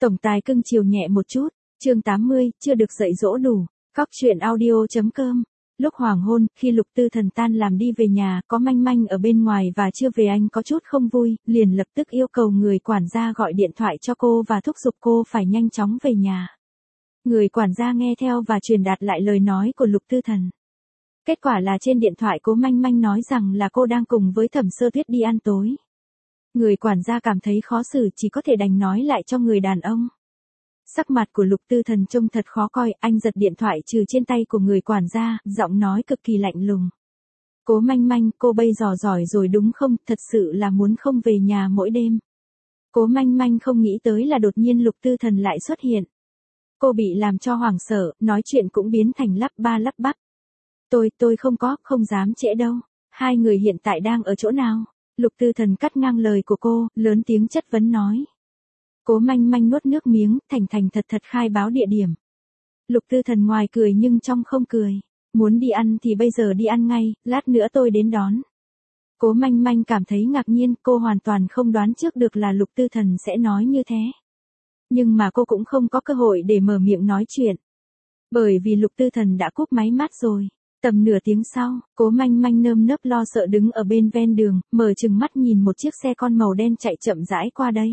Tổng tài cưng chiều nhẹ một chút. Chương 80, chưa được dạy dỗ đủ. Cóc truyện audio.com. Lúc hoàng hôn, khi Lục Tư Thần tan làm đi về nhà, có Manh Manh ở bên ngoài và chưa về, anh có chút không vui, liền lập tức yêu cầu người quản gia gọi điện thoại cho cô và thúc giục cô phải nhanh chóng về nhà. Người quản gia nghe theo và truyền đạt lại lời nói của Lục Tư Thần. Kết quả là trên điện thoại Cố Manh Manh nói rằng là cô đang cùng với Thẩm Sơ Tuyết đi ăn tối. Người quản gia cảm thấy khó xử, chỉ có thể đành nói lại cho người đàn ông. Sắc mặt của Lục Tư Thần trông thật khó coi, anh giật điện thoại trừ trên tay của người quản gia, giọng nói cực kỳ lạnh lùng. Cố Manh Manh, cô bây giờ giỏi rồi đúng không, thật sự là muốn không về nhà mỗi đêm. Cố Manh Manh không nghĩ tới là đột nhiên Lục Tư Thần lại xuất hiện. Cô bị làm cho hoảng sợ, nói chuyện cũng biến thành lắp ba lắp bắp. Tôi không dám trễ đâu. Hai người hiện tại đang ở chỗ nào? Lục Tư Thần cắt ngang lời của cô, lớn tiếng chất vấn nói. Cố Manh Manh nuốt nước miếng, thành thật khai báo địa điểm. Lục Tư Thần ngoài cười nhưng trong không cười. Muốn đi ăn thì bây giờ đi ăn ngay, lát nữa tôi đến đón. Cố Manh Manh cảm thấy ngạc nhiên, cô hoàn toàn không đoán trước được là Lục Tư Thần sẽ nói như thế. Nhưng mà cô cũng không có cơ hội để mở miệng nói chuyện. Bởi vì Lục Tư Thần đã cúp máy mát rồi. Tầm nửa tiếng sau, Cố Manh Manh nơm nớp lo sợ đứng ở bên ven đường, mở trừng mắt nhìn một chiếc xe con màu đen chạy chậm rãi qua đây.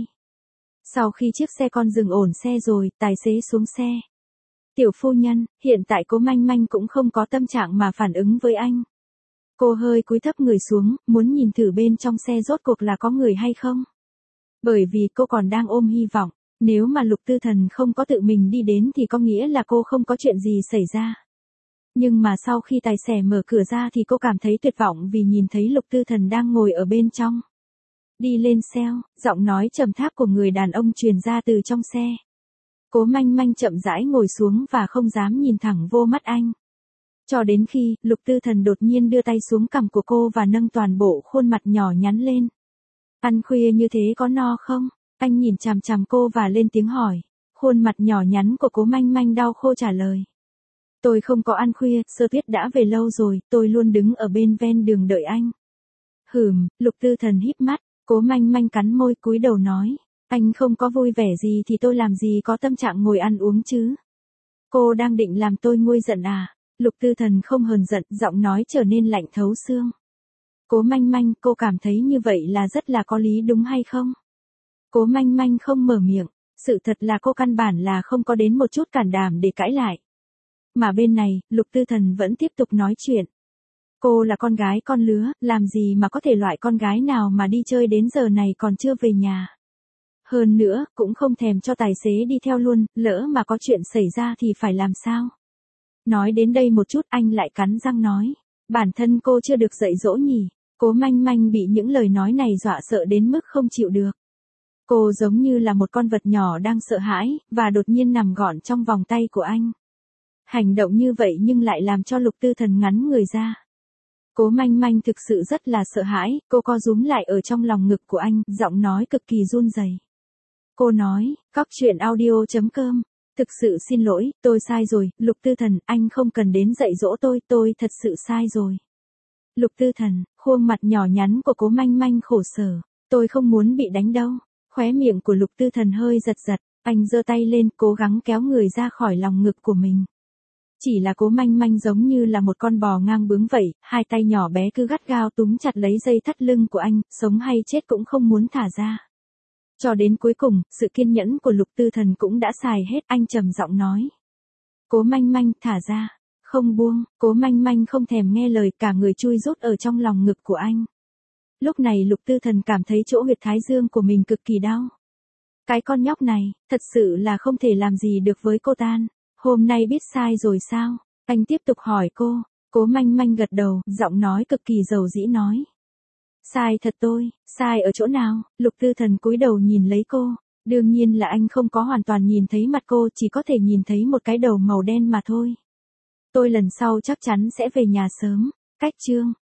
Sau khi chiếc xe con dừng ổn xe rồi, tài xế xuống xe. Tiểu phu nhân, hiện tại Cố Manh Manh cũng không có tâm trạng mà phản ứng với anh. Cô hơi cúi thấp người xuống, muốn nhìn thử bên trong xe rốt cuộc là có người hay không. Bởi vì cô còn đang ôm hy vọng, nếu mà Lục Tư Thần không có tự mình đi đến thì có nghĩa là cô không có chuyện gì xảy ra. Nhưng mà sau khi tài xế mở cửa ra thì cô cảm thấy tuyệt vọng vì nhìn thấy Lục Tư Thần đang ngồi ở bên trong. Đi lên xe, giọng nói trầm thấp của người đàn ông truyền ra từ trong xe. Cố Manh Manh chậm rãi ngồi xuống và không dám nhìn thẳng vô mắt anh. Cho đến khi, Lục Tư Thần đột nhiên đưa tay xuống cằm của cô và nâng toàn bộ khuôn mặt nhỏ nhắn lên. Ăn khuya như thế có no không? Anh nhìn chằm chằm cô và lên tiếng hỏi. Khuôn mặt nhỏ nhắn của Cố Manh Manh đau khô trả lời. Tôi không có ăn khuya, Sơ Tuyết đã về lâu rồi, tôi luôn đứng ở bên ven đường đợi anh. Lục Tư Thần híp mắt, Cố Manh Manh cắn môi cúi đầu nói. Anh không có vui vẻ gì thì tôi làm gì có tâm trạng ngồi ăn uống chứ. Cô đang định làm tôi nguôi giận à? Lục Tư Thần không hờn giận, giọng nói trở nên lạnh thấu xương. Cố Manh Manh, cô cảm thấy như vậy là rất là có lý đúng hay không? Cố Manh Manh không mở miệng, sự thật là cô căn bản là không có đến một chút can đảm để cãi lại. Mà bên này, Lục Tư Thần vẫn tiếp tục nói chuyện. Cô là con gái con lứa, làm gì mà có thể loại con gái nào mà đi chơi đến giờ này còn chưa về nhà. Hơn nữa, cũng không thèm cho tài xế đi theo luôn, lỡ mà có chuyện xảy ra thì phải làm sao? Nói đến đây một chút anh lại cắn răng nói. Bản thân cô chưa được dạy dỗ nhỉ? Cố Manh Manh bị những lời nói này dọa sợ đến mức không chịu được. Cô giống như là một con vật nhỏ đang sợ hãi, và đột nhiên nằm gọn trong vòng tay của anh. Hành động như vậy nhưng lại làm cho Lục Tư Thần ngắn người ra. Cố Manh Manh thực sự rất là sợ hãi, cô co rúm lại ở trong lòng ngực của anh, giọng nói cực kỳ run rẩy. Cô nói, Cóc truyện audio.com. Thực sự xin lỗi, tôi sai rồi, Lục Tư Thần, anh không cần đến dạy dỗ tôi thật sự sai rồi. Lục Tư Thần, khuôn mặt nhỏ nhắn của Cố Manh Manh khổ sở. Tôi không muốn bị đánh đâu. Khóe miệng của Lục Tư Thần hơi giật giật, anh giơ tay lên cố gắng kéo người ra khỏi lòng ngực của mình. Chỉ là Cố Manh Manh giống như là một con bò ngang bướng vậy, hai tay nhỏ bé cứ gắt gao túm chặt lấy dây thắt lưng của anh, sống hay chết cũng không muốn thả ra. Cho đến cuối cùng, sự kiên nhẫn của Lục Tư Thần cũng đã xài hết, anh trầm giọng nói. Cố Manh Manh, thả ra, không buông. Cố Manh Manh không thèm nghe lời, cả người chui rút ở trong lòng ngực của anh. Lúc này Lục Tư Thần cảm thấy chỗ huyệt thái dương của mình cực kỳ đau. Cái con nhóc này, thật sự là không thể làm gì được với cô ta. Hôm nay biết sai rồi sao? Anh tiếp tục hỏi cô. Cố Manh Manh gật đầu, giọng nói cực kỳ dầu dĩ nói. Sai thật tôi, sai ở chỗ nào? Lục Tư Thần cúi đầu nhìn lấy cô. Đương nhiên là anh không có hoàn toàn nhìn thấy mặt cô, chỉ có thể nhìn thấy một cái đầu màu đen mà thôi. Tôi lần sau chắc chắn sẽ về nhà sớm. Cách chương.